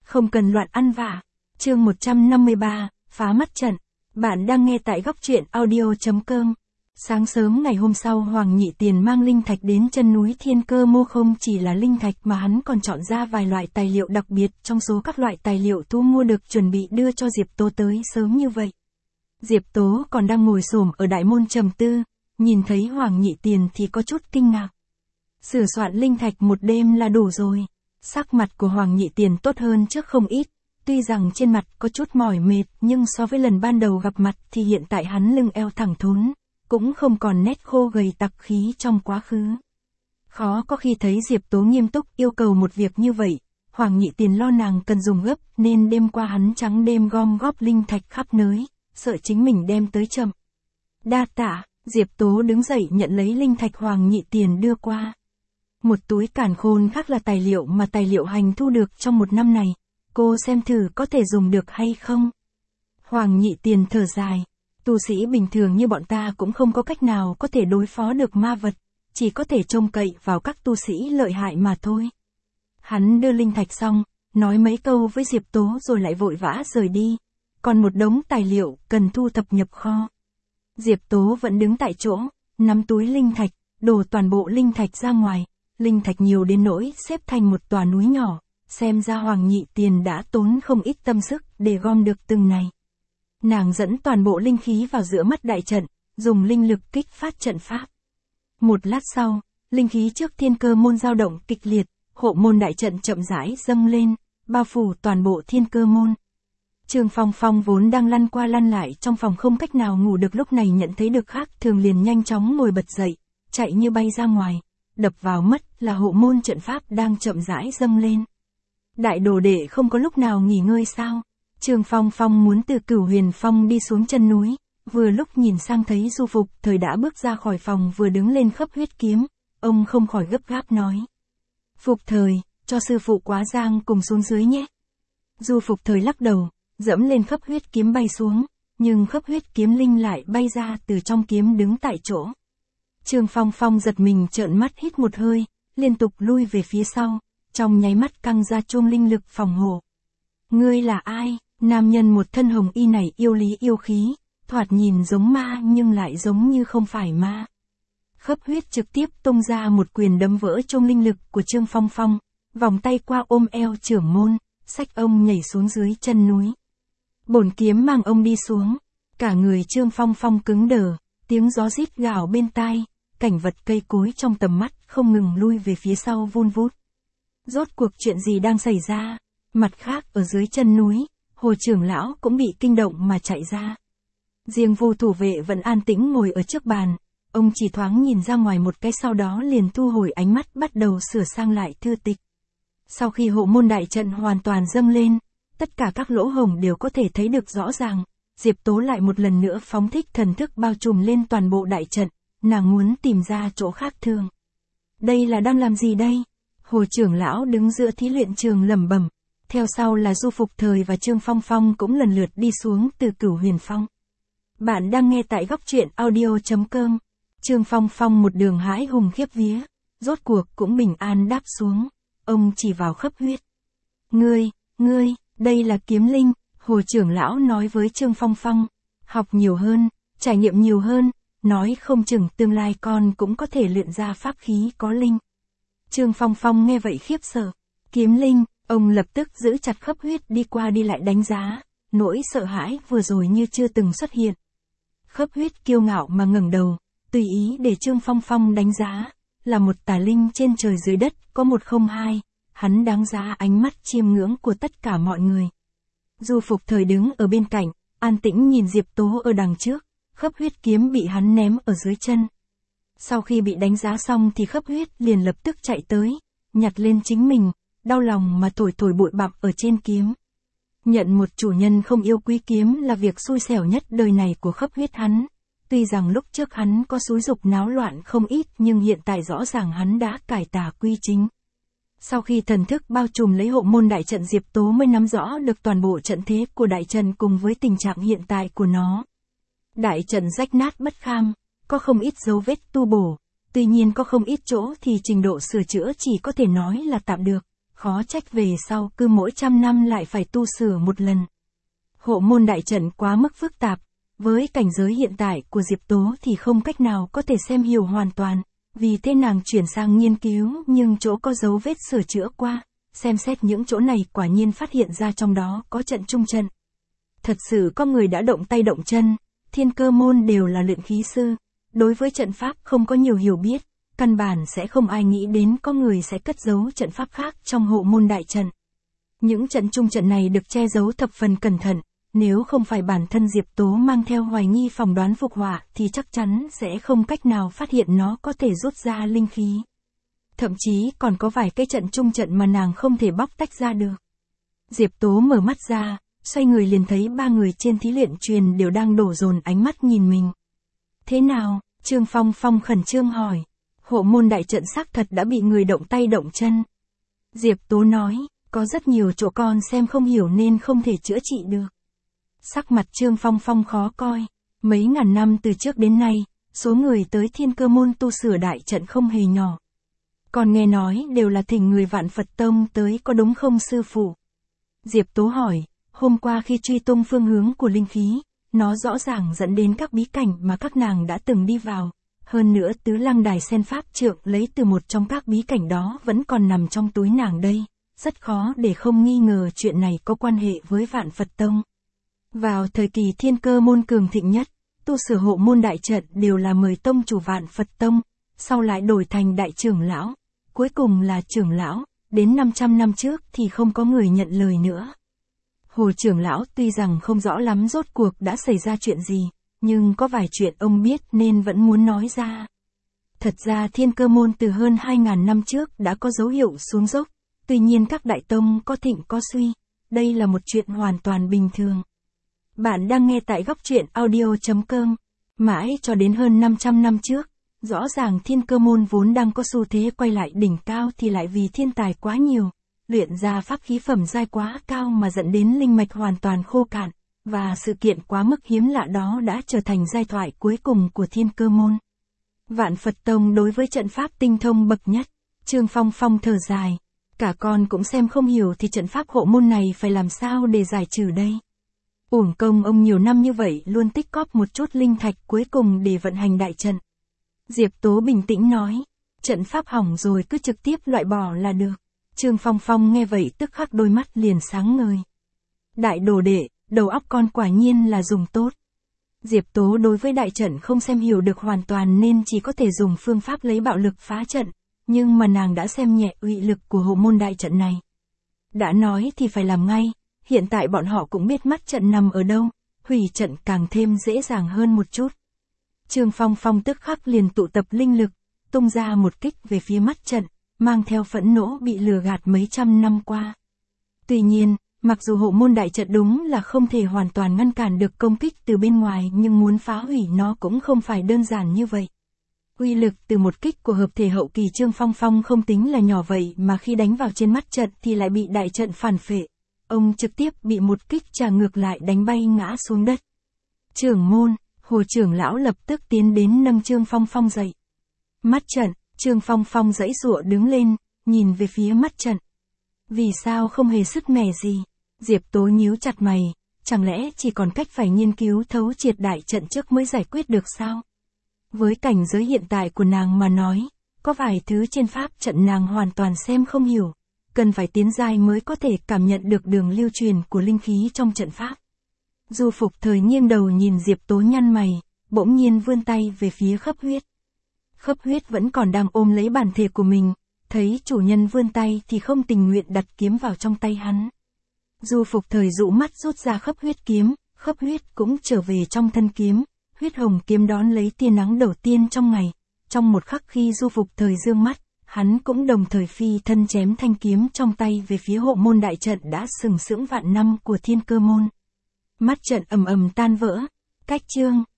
Không cần loạn ăn vạ. Chương 153, phá mắt trận. Bạn đang nghe tại góc truyện audio.com. Sáng sớm ngày hôm sau Hoàng Nhị Tiền mang linh thạch đến chân núi Thiên Cơ Mô, không chỉ là linh thạch mà hắn còn chọn ra vài loại tài liệu đặc biệt trong số các loại tài liệu thu mua được chuẩn bị đưa cho Diệp Tố tới sớm như vậy. Diệp Tố còn đang ngồi xổm ở đại môn trầm tư, nhìn thấy Hoàng Nhị Tiền thì có chút kinh ngạc. Sửa soạn linh thạch một đêm là đủ rồi. Sắc mặt của Hoàng Nhị Tiền tốt hơn trước không ít, tuy rằng trên mặt có chút mỏi mệt nhưng so với lần ban đầu gặp mặt thì hiện tại hắn lưng eo thẳng thốn, cũng không còn nét khô gầy tặc khí trong quá khứ. Khó có khi thấy Diệp Tố nghiêm túc yêu cầu một việc như vậy, Hoàng Nhị Tiền lo nàng cần dùng gấp nên đêm qua hắn trắng đêm gom góp linh thạch khắp nơi, sợ chính mình đem tới chậm. Đa tạ, Diệp Tố đứng dậy nhận lấy linh thạch Hoàng Nhị Tiền đưa qua. Một túi càn khôn khác là tài liệu mà tài liệu hành thu được trong một năm này, cô xem thử có thể dùng được hay không. Hoàng Nhị Tiền thở dài, tu sĩ bình thường như bọn ta cũng không có cách nào có thể đối phó được ma vật, chỉ có thể trông cậy vào các tu sĩ lợi hại mà thôi. Hắn đưa linh thạch xong, nói mấy câu với Diệp Tố rồi lại vội vã rời đi, còn một đống tài liệu cần thu thập nhập kho. Diệp Tố vẫn đứng tại chỗ, nắm túi linh thạch, đổ toàn bộ linh thạch ra ngoài. Linh thạch nhiều đến nỗi xếp thành một tòa núi nhỏ, xem ra Hoàng Nhị Tiền đã tốn không ít tâm sức để gom được từng này. Nàng dẫn toàn bộ linh khí vào giữa mắt đại trận, dùng linh lực kích phát trận pháp. Một lát sau, linh khí trước Thiên Cơ môn dao động kịch liệt, hộ môn đại trận chậm rãi dâng lên, bao phủ toàn bộ Thiên Cơ môn. Trương Phong Phong vốn đang lăn qua lăn lại trong phòng không cách nào ngủ được, lúc này nhận thấy được khác thường liền nhanh chóng ngồi bật dậy, chạy như bay ra ngoài. Đập vào mắt là hộ môn trận pháp đang chậm rãi dâng lên. Đại đồ đệ không có lúc nào nghỉ ngơi sao? Trương Phong Phong muốn từ Cửu Huyền Phong đi xuống chân núi, vừa lúc nhìn sang thấy Du Phục Thời đã bước ra khỏi phòng vừa đứng lên khấp huyết kiếm, ông không khỏi gấp gáp nói. Phục Thời, cho sư phụ Quá Giang cùng xuống dưới nhé. Du Phục Thời lắc đầu, dẫm lên khấp huyết kiếm bay xuống, nhưng khấp huyết kiếm linh lại bay ra từ trong kiếm đứng tại chỗ. Trương Phong Phong giật mình trợn mắt hít một hơi, liên tục lui về phía sau, trong nháy mắt căng ra chuông linh lực phòng hộ. Ngươi là ai? Nam nhân một thân hồng y này yêu lý yêu khí, thoạt nhìn giống ma nhưng lại giống như không phải ma. Khấp huyết trực tiếp tung ra một quyền đấm vỡ chuông linh lực của Trương Phong Phong, vòng tay qua ôm eo trưởng môn, xách ông nhảy xuống dưới chân núi. Bổn kiếm mang ông đi xuống, cả người Trương Phong Phong cứng đờ, tiếng gió rít gào bên tai. Cảnh vật cây cối trong tầm mắt không ngừng lui về phía sau vun vút. Rốt cuộc chuyện gì đang xảy ra? Mặt khác ở dưới chân núi, Hồ trưởng lão cũng bị kinh động mà chạy ra. Riêng Vu thủ vệ vẫn an tĩnh ngồi ở trước bàn, ông chỉ thoáng nhìn ra ngoài một cái sau đó liền thu hồi ánh mắt bắt đầu sửa sang lại thư tịch. Sau khi hộ môn đại trận hoàn toàn dâng lên, tất cả các lỗ hổng đều có thể thấy được rõ ràng, Diệp Tố lại một lần nữa phóng thích thần thức bao trùm lên toàn bộ đại trận. Nàng muốn tìm ra chỗ khác thường. Đây là đang làm gì đây? Hồ trưởng lão đứng giữa thí luyện trường lẩm bẩm. Theo sau là Du Phục Thời và Trương Phong Phong cũng lần lượt đi xuống từ Cửu Huyền Phong. Bạn đang nghe tại góc truyện audio.com. Trương Phong Phong một đường hãi hùng khiếp vía, rốt cuộc cũng bình an đáp xuống. Ông chỉ vào khấp huyết. Ngươi, đây là kiếm linh, Hồ trưởng lão nói với Trương Phong Phong. Học nhiều hơn, trải nghiệm nhiều hơn. Nói không chừng tương lai con cũng có thể luyện ra pháp khí có linh. Trương Phong Phong nghe vậy khiếp sợ. Kiếm linh, ông lập tức giữ chặt khấp huyết đi qua đi lại đánh giá. Nỗi sợ hãi vừa rồi như chưa từng xuất hiện. Khấp huyết kiêu ngạo mà ngẩng đầu, tùy ý để Trương Phong Phong đánh giá. Là một tà linh trên trời dưới đất, có một không hai. Hắn đáng giá ánh mắt chiêm ngưỡng của tất cả mọi người. Du Phục Thời đứng ở bên cạnh, an tĩnh nhìn Diệp Tố ở đằng trước. Khấp huyết kiếm bị hắn ném ở dưới chân. Sau khi bị đánh giá xong thì khấp huyết liền lập tức chạy tới, nhặt lên chính mình, đau lòng mà thổi bụi bặm ở trên kiếm. Nhận một chủ nhân không yêu quý kiếm là việc xui xẻo nhất đời này của khấp huyết hắn. Tuy rằng lúc trước hắn có xúi dục náo loạn không ít nhưng hiện tại rõ ràng hắn đã cải tà quy chính. Sau khi thần thức bao trùm lấy hộ môn đại trận, Diệp Tố mới nắm rõ được toàn bộ trận thế của đại trận cùng với tình trạng hiện tại của nó. Đại trận rách nát bất kham, có không ít dấu vết tu bổ, tuy nhiên có không ít chỗ thì trình độ sửa chữa chỉ có thể nói là tạm được, khó trách về sau cứ mỗi 100 năm lại phải tu sửa một lần. Hộ môn đại trận quá mức phức tạp, với cảnh giới hiện tại của Diệp Tố thì không cách nào có thể xem hiểu hoàn toàn, vì thế nàng chuyển sang nghiên cứu nhưng chỗ có dấu vết sửa chữa qua, xem xét những chỗ này quả nhiên phát hiện ra trong đó có trận trung trận. Thật sự có người đã động tay động chân, Thiên Cơ môn đều là luyện khí sư, đối với trận pháp không có nhiều hiểu biết, căn bản sẽ không ai nghĩ đến có người sẽ cất giấu trận pháp khác trong hộ môn đại trận. Những trận trung trận này được che giấu thập phần cẩn thận, nếu không phải bản thân Diệp Tố mang theo hoài nghi phỏng đoán phục họa thì chắc chắn sẽ không cách nào phát hiện nó có thể rút ra linh khí. Thậm chí còn có vài cái trận trung trận mà nàng không thể bóc tách ra được. Diệp Tố mở mắt ra, xoay người liền thấy 3 người trên thí luyện truyền đều đang đổ dồn ánh mắt nhìn mình. Thế nào? Trương Phong Phong khẩn trương hỏi. Hộ môn đại trận xác thật đã bị người động tay động chân. Diệp Tố nói, có rất nhiều chỗ con xem không hiểu nên không thể chữa trị được. Sắc mặt Trương Phong Phong khó coi. Mấy ngàn năm từ trước đến nay, số người tới Thiên Cơ môn tu sửa đại trận không hề nhỏ. Còn nghe nói đều là thỉnh người Vạn Phật Tông tới có đúng không sư phụ? Diệp Tố hỏi, hôm qua khi truy tung phương hướng của linh khí, nó rõ ràng dẫn đến các bí cảnh mà các nàng đã từng đi vào. Hơn nữa Tứ Lăng Đài Sen Pháp Trượng lấy từ một trong các bí cảnh đó vẫn còn nằm trong túi nàng đây. Rất khó để không nghi ngờ chuyện này có quan hệ với Vạn Phật Tông. Vào thời kỳ Thiên Cơ môn cường thịnh nhất, tu sửa hộ môn đại trận đều là mời tông chủ Vạn Phật Tông, sau lại đổi thành đại trưởng lão, cuối cùng là trưởng lão, đến 500 năm trước thì không có người nhận lời nữa. Hồ trưởng lão tuy rằng không rõ lắm rốt cuộc đã xảy ra chuyện gì, nhưng có vài chuyện ông biết nên vẫn muốn nói ra. Thật ra Thiên Cơ môn từ hơn 2.000 năm trước đã có dấu hiệu xuống dốc, tuy nhiên các đại tông có thịnh có suy, đây là một chuyện hoàn toàn bình thường. Bạn đang nghe tại góc truyện audio.com. Mãi cho đến hơn 500 năm trước, rõ ràng Thiên Cơ môn vốn đang có xu thế quay lại đỉnh cao thì lại vì thiên tài quá nhiều, luyện ra pháp khí phẩm giai quá cao mà dẫn đến linh mạch hoàn toàn khô cạn, và sự kiện quá mức hiếm lạ đó đã trở thành giai thoại cuối cùng của Thiên Cơ môn. Vạn Phật Tông đối với trận pháp tinh thông bậc nhất, Trương Phong Phong thở dài, cả con cũng xem không hiểu thì trận pháp hộ môn này phải làm sao để giải trừ đây. Uổng công ông nhiều năm như vậy luôn tích cóp một chút linh thạch cuối cùng để vận hành đại trận. Diệp Tố bình tĩnh nói, trận pháp hỏng rồi cứ trực tiếp loại bỏ là được. Trương Phong Phong nghe vậy tức khắc đôi mắt liền sáng ngời. Đại đồ đệ, đầu óc con quả nhiên là dùng tốt. Diệp Tố đối với đại trận không xem hiểu được hoàn toàn nên chỉ có thể dùng phương pháp lấy bạo lực phá trận, nhưng mà nàng đã xem nhẹ uy lực của hộ môn đại trận này. Đã nói thì phải làm ngay, hiện tại bọn họ cũng biết mắt trận nằm ở đâu, hủy trận càng thêm dễ dàng hơn một chút. Trương Phong Phong tức khắc liền tụ tập linh lực, tung ra một kích về phía mắt trận, mang theo phẫn nộ bị lừa gạt mấy trăm năm qua. Tuy nhiên, mặc dù hộ môn đại trận đúng là không thể hoàn toàn ngăn cản được công kích từ bên ngoài nhưng muốn phá hủy nó cũng không phải đơn giản như vậy. Uy lực từ một kích của hợp thể hậu kỳ Trương Phong Phong không tính là nhỏ vậy mà khi đánh vào trên mắt trận thì lại bị đại trận phản phệ. Ông trực tiếp bị một kích trả ngược lại đánh bay ngã xuống đất. Trưởng môn, Hồ trưởng lão lập tức tiến đến nâng Trương Phong Phong dậy. Mắt trận, Trương Phong Phong giãy giụa đứng lên, nhìn về phía mắt trận. Vì sao không hề sức mẻ gì? Diệp Tố nhíu chặt mày, chẳng lẽ chỉ còn cách phải nghiên cứu thấu triệt đại trận trước mới giải quyết được sao? Với cảnh giới hiện tại của nàng mà nói, có vài thứ trên pháp trận nàng hoàn toàn xem không hiểu, cần phải tiến giai mới có thể cảm nhận được đường lưu truyền của linh khí trong trận pháp. Du Phục Thời nghiêng đầu nhìn Diệp Tố nhăn mày, bỗng nhiên vươn tay về phía Khấp Huyết. Khấp Huyết vẫn còn đang ôm lấy bản thể của mình, thấy chủ nhân vươn tay thì không tình nguyện đặt kiếm vào trong tay hắn. Du Phục Thời dụ mắt rút ra Khấp Huyết kiếm, Khấp Huyết cũng trở về trong thân kiếm, huyết hồng kiếm đón lấy tia nắng đầu tiên trong ngày. Trong một khắc khi Du Phục Thời dương mắt, hắn cũng đồng thời phi thân chém thanh kiếm trong tay về phía hộ môn đại trận đã sừng sững vạn năm của Thiên Cơ môn. Mắt trận ầm ầm tan vỡ, cách chương.